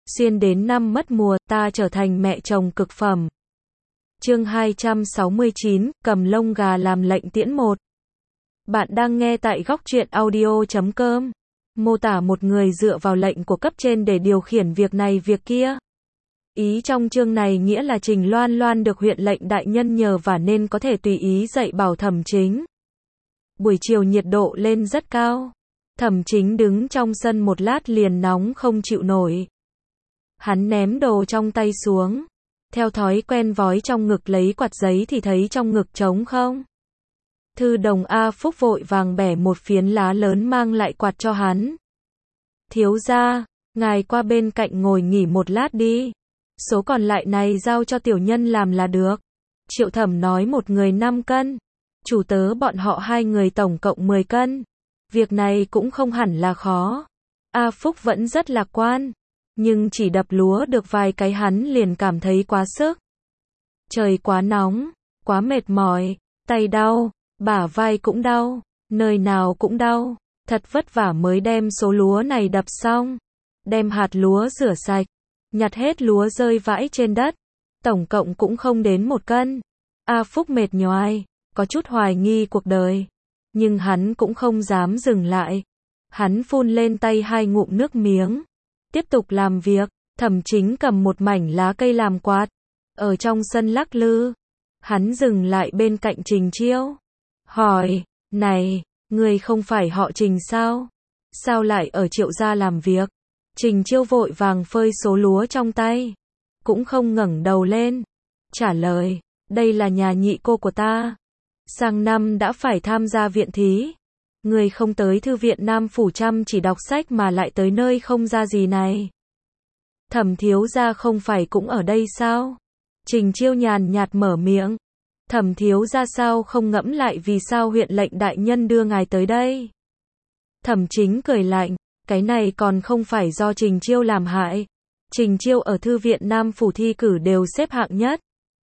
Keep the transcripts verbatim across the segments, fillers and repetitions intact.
Xuyên đến năm mất mùa, ta trở thành mẹ chồng cực phẩm. Chương hai trăm sáu mươi chín, cầm lông gà làm lệnh tiễn một. Bạn đang nghe tại góc truyện audio chấm com. Mô tả một người dựa vào lệnh của cấp trên để điều khiển việc này việc kia. Ý trong chương này nghĩa là Trình Loan Loan được huyện lệnh đại nhân nhờ vả nên có thể tùy ý dạy bảo Thẩm Chính. Buổi chiều nhiệt độ lên rất cao. Thẩm Chính đứng trong sân một lát liền nóng không chịu nổi. Hắn ném đồ trong tay xuống. Theo thói quen vói trong ngực lấy quạt giấy thì thấy trong ngực trống không. Thư đồng A Phúc vội vàng bẻ một phiến lá lớn mang lại quạt cho hắn. Thiếu gia, ngài qua bên cạnh ngồi nghỉ một lát đi. Số còn lại này giao cho tiểu nhân làm là được. Triệu Thẩm nói một người năm cân. Chủ tớ bọn họ hai người tổng cộng mười cân. Việc này cũng không hẳn là khó. A Phúc vẫn rất lạc quan. Nhưng chỉ đập lúa được vài cái hắn liền cảm thấy quá sức. Trời quá nóng, quá mệt mỏi, tay đau, bả vai cũng đau, nơi nào cũng đau. Thật vất vả mới đem số lúa này đập xong. Đem hạt lúa rửa sạch, nhặt hết lúa rơi vãi trên đất. Tổng cộng cũng không đến một cân. A Phúc mệt nhoài, có chút hoài nghi cuộc đời. Nhưng hắn cũng không dám dừng lại. Hắn phun lên tay hai ngụm nước miếng. Tiếp tục làm việc. Thẩm Chính cầm một mảnh lá cây làm quạt. Ở trong sân lắc lư. Hắn dừng lại bên cạnh Trình Chiêu. Hỏi, này, người không phải họ Trình sao? Sao lại ở Triệu gia làm việc? Trình Chiêu vội vàng phơi số lúa trong tay. Cũng không ngẩng đầu lên. Trả lời, đây là nhà nhị cô của ta. Sang năm đã phải tham gia viện thí. Người không tới thư viện Nam Phủ chăm chỉ đọc sách mà lại tới nơi không ra gì này. Thẩm thiếu gia không phải cũng ở đây sao? Trình Chiêu nhàn nhạt mở miệng. Thẩm thiếu gia sao không ngẫm lại vì sao huyện lệnh đại nhân đưa ngài tới đây? Thẩm Chính cười lạnh, cái này còn không phải do Trình Chiêu làm hại. Trình Chiêu ở thư viện Nam Phủ thi cử đều xếp hạng nhất.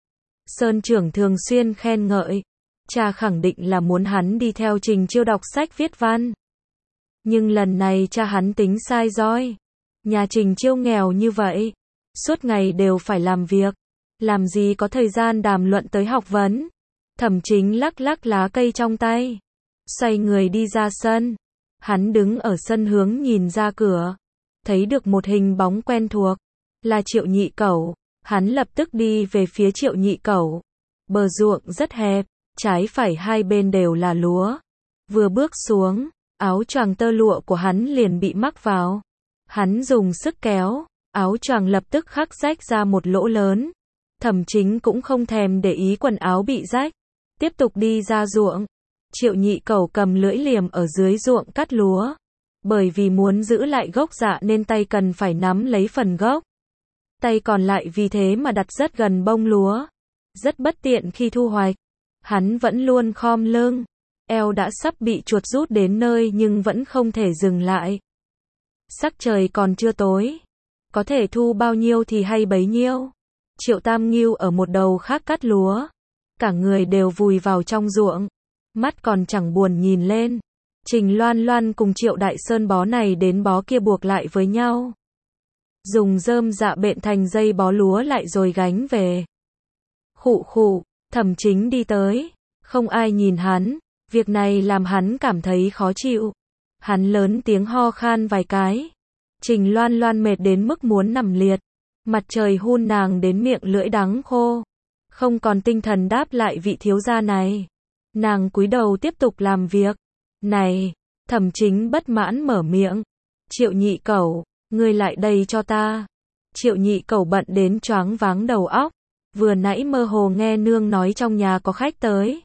Sơn trưởng thường xuyên khen ngợi. Cha khẳng định là muốn hắn đi theo Trình Chiêu đọc sách viết văn. Nhưng lần này cha hắn tính sai rồi. Nhà Trình Chiêu nghèo như vậy, suốt ngày đều phải làm việc, làm gì có thời gian đàm luận tới học vấn. Thẩm Chính lắc lắc lá cây trong tay, xoay người đi ra sân. Hắn đứng ở sân hướng nhìn ra cửa, thấy được một hình bóng quen thuộc, là Triệu Nhị Cẩu. Hắn lập tức đi về phía Triệu Nhị Cẩu. Bờ ruộng rất hẹp, trái phải hai bên đều là lúa. Vừa bước xuống, áo choàng tơ lụa của hắn liền bị mắc vào. Hắn dùng sức kéo, áo choàng lập tức khắc rách ra một lỗ lớn. Thẩm Chính cũng không thèm để ý quần áo bị rách, tiếp tục đi ra ruộng. Triệu Nhị Cẩu cầm lưỡi liềm ở dưới ruộng cắt lúa. Bởi vì muốn giữ lại gốc dạ nên tay cần phải nắm lấy phần gốc. Tay còn lại vì thế mà đặt rất gần bông lúa. Rất bất tiện khi thu hoạch. Hắn vẫn luôn khom lưng. Eo đã sắp bị chuột rút đến nơi nhưng vẫn không thể dừng lại. Sắc trời còn chưa tối. Có thể thu bao nhiêu thì hay bấy nhiêu. Triệu Tam Ngưu ở một đầu khác cắt lúa. Cả người đều vùi vào trong ruộng. Mắt còn chẳng buồn nhìn lên. Trình Loan Loan cùng Triệu Đại Sơn bó này đến bó kia buộc lại với nhau. Dùng rơm dạ bện thành dây bó lúa lại rồi gánh về. Khụ khụ, Thẩm Chính đi tới. Không ai nhìn hắn. Việc này làm hắn cảm thấy khó chịu. Hắn lớn tiếng ho khan vài cái. Trình Loan Loan mệt đến mức muốn nằm liệt. Mặt trời hun nàng đến miệng lưỡi đắng khô. Không còn tinh thần đáp lại vị thiếu gia này. Nàng cúi đầu tiếp tục làm việc. Này, Thẩm Chính bất mãn mở miệng. Triệu Nhị Cẩu, ngươi lại đây cho ta. Triệu Nhị Cẩu bận đến choáng váng đầu óc. Vừa nãy mơ hồ nghe nương nói trong nhà có khách tới.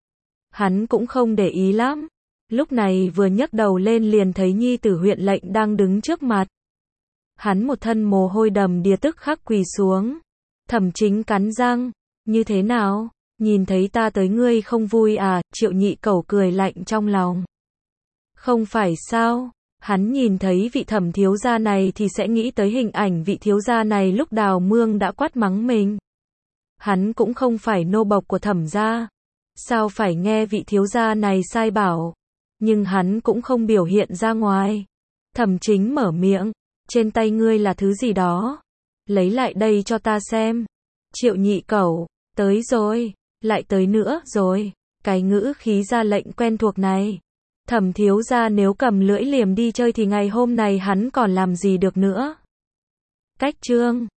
Hắn cũng không để ý lắm. Lúc này vừa nhấc đầu lên liền thấy nhi tử huyện lệnh đang đứng trước mặt. Hắn một thân mồ hôi đầm đìa tức khắc quỳ xuống. Thẩm Chính cắn răng. Như thế nào? Nhìn thấy ta tới ngươi không vui à? Triệu Nhị Cẩu cười lạnh trong lòng. Không phải sao? Hắn nhìn thấy vị Thẩm thiếu gia này thì sẽ nghĩ tới hình ảnh vị thiếu gia này lúc đào mương đã quát mắng mình. Hắn cũng không phải nô bộc của Thẩm gia. Sao phải nghe vị thiếu gia này sai bảo? Nhưng hắn cũng không biểu hiện ra ngoài. Thẩm Chính mở miệng. Trên tay ngươi là thứ gì đó? Lấy lại đây cho ta xem. Triệu nhị cẩu, tới rồi, lại tới nữa rồi. Cái ngữ khí ra lệnh quen thuộc này. Thẩm thiếu gia nếu cầm lưỡi liềm đi chơi thì ngày hôm này hắn còn làm gì được nữa. Cách chương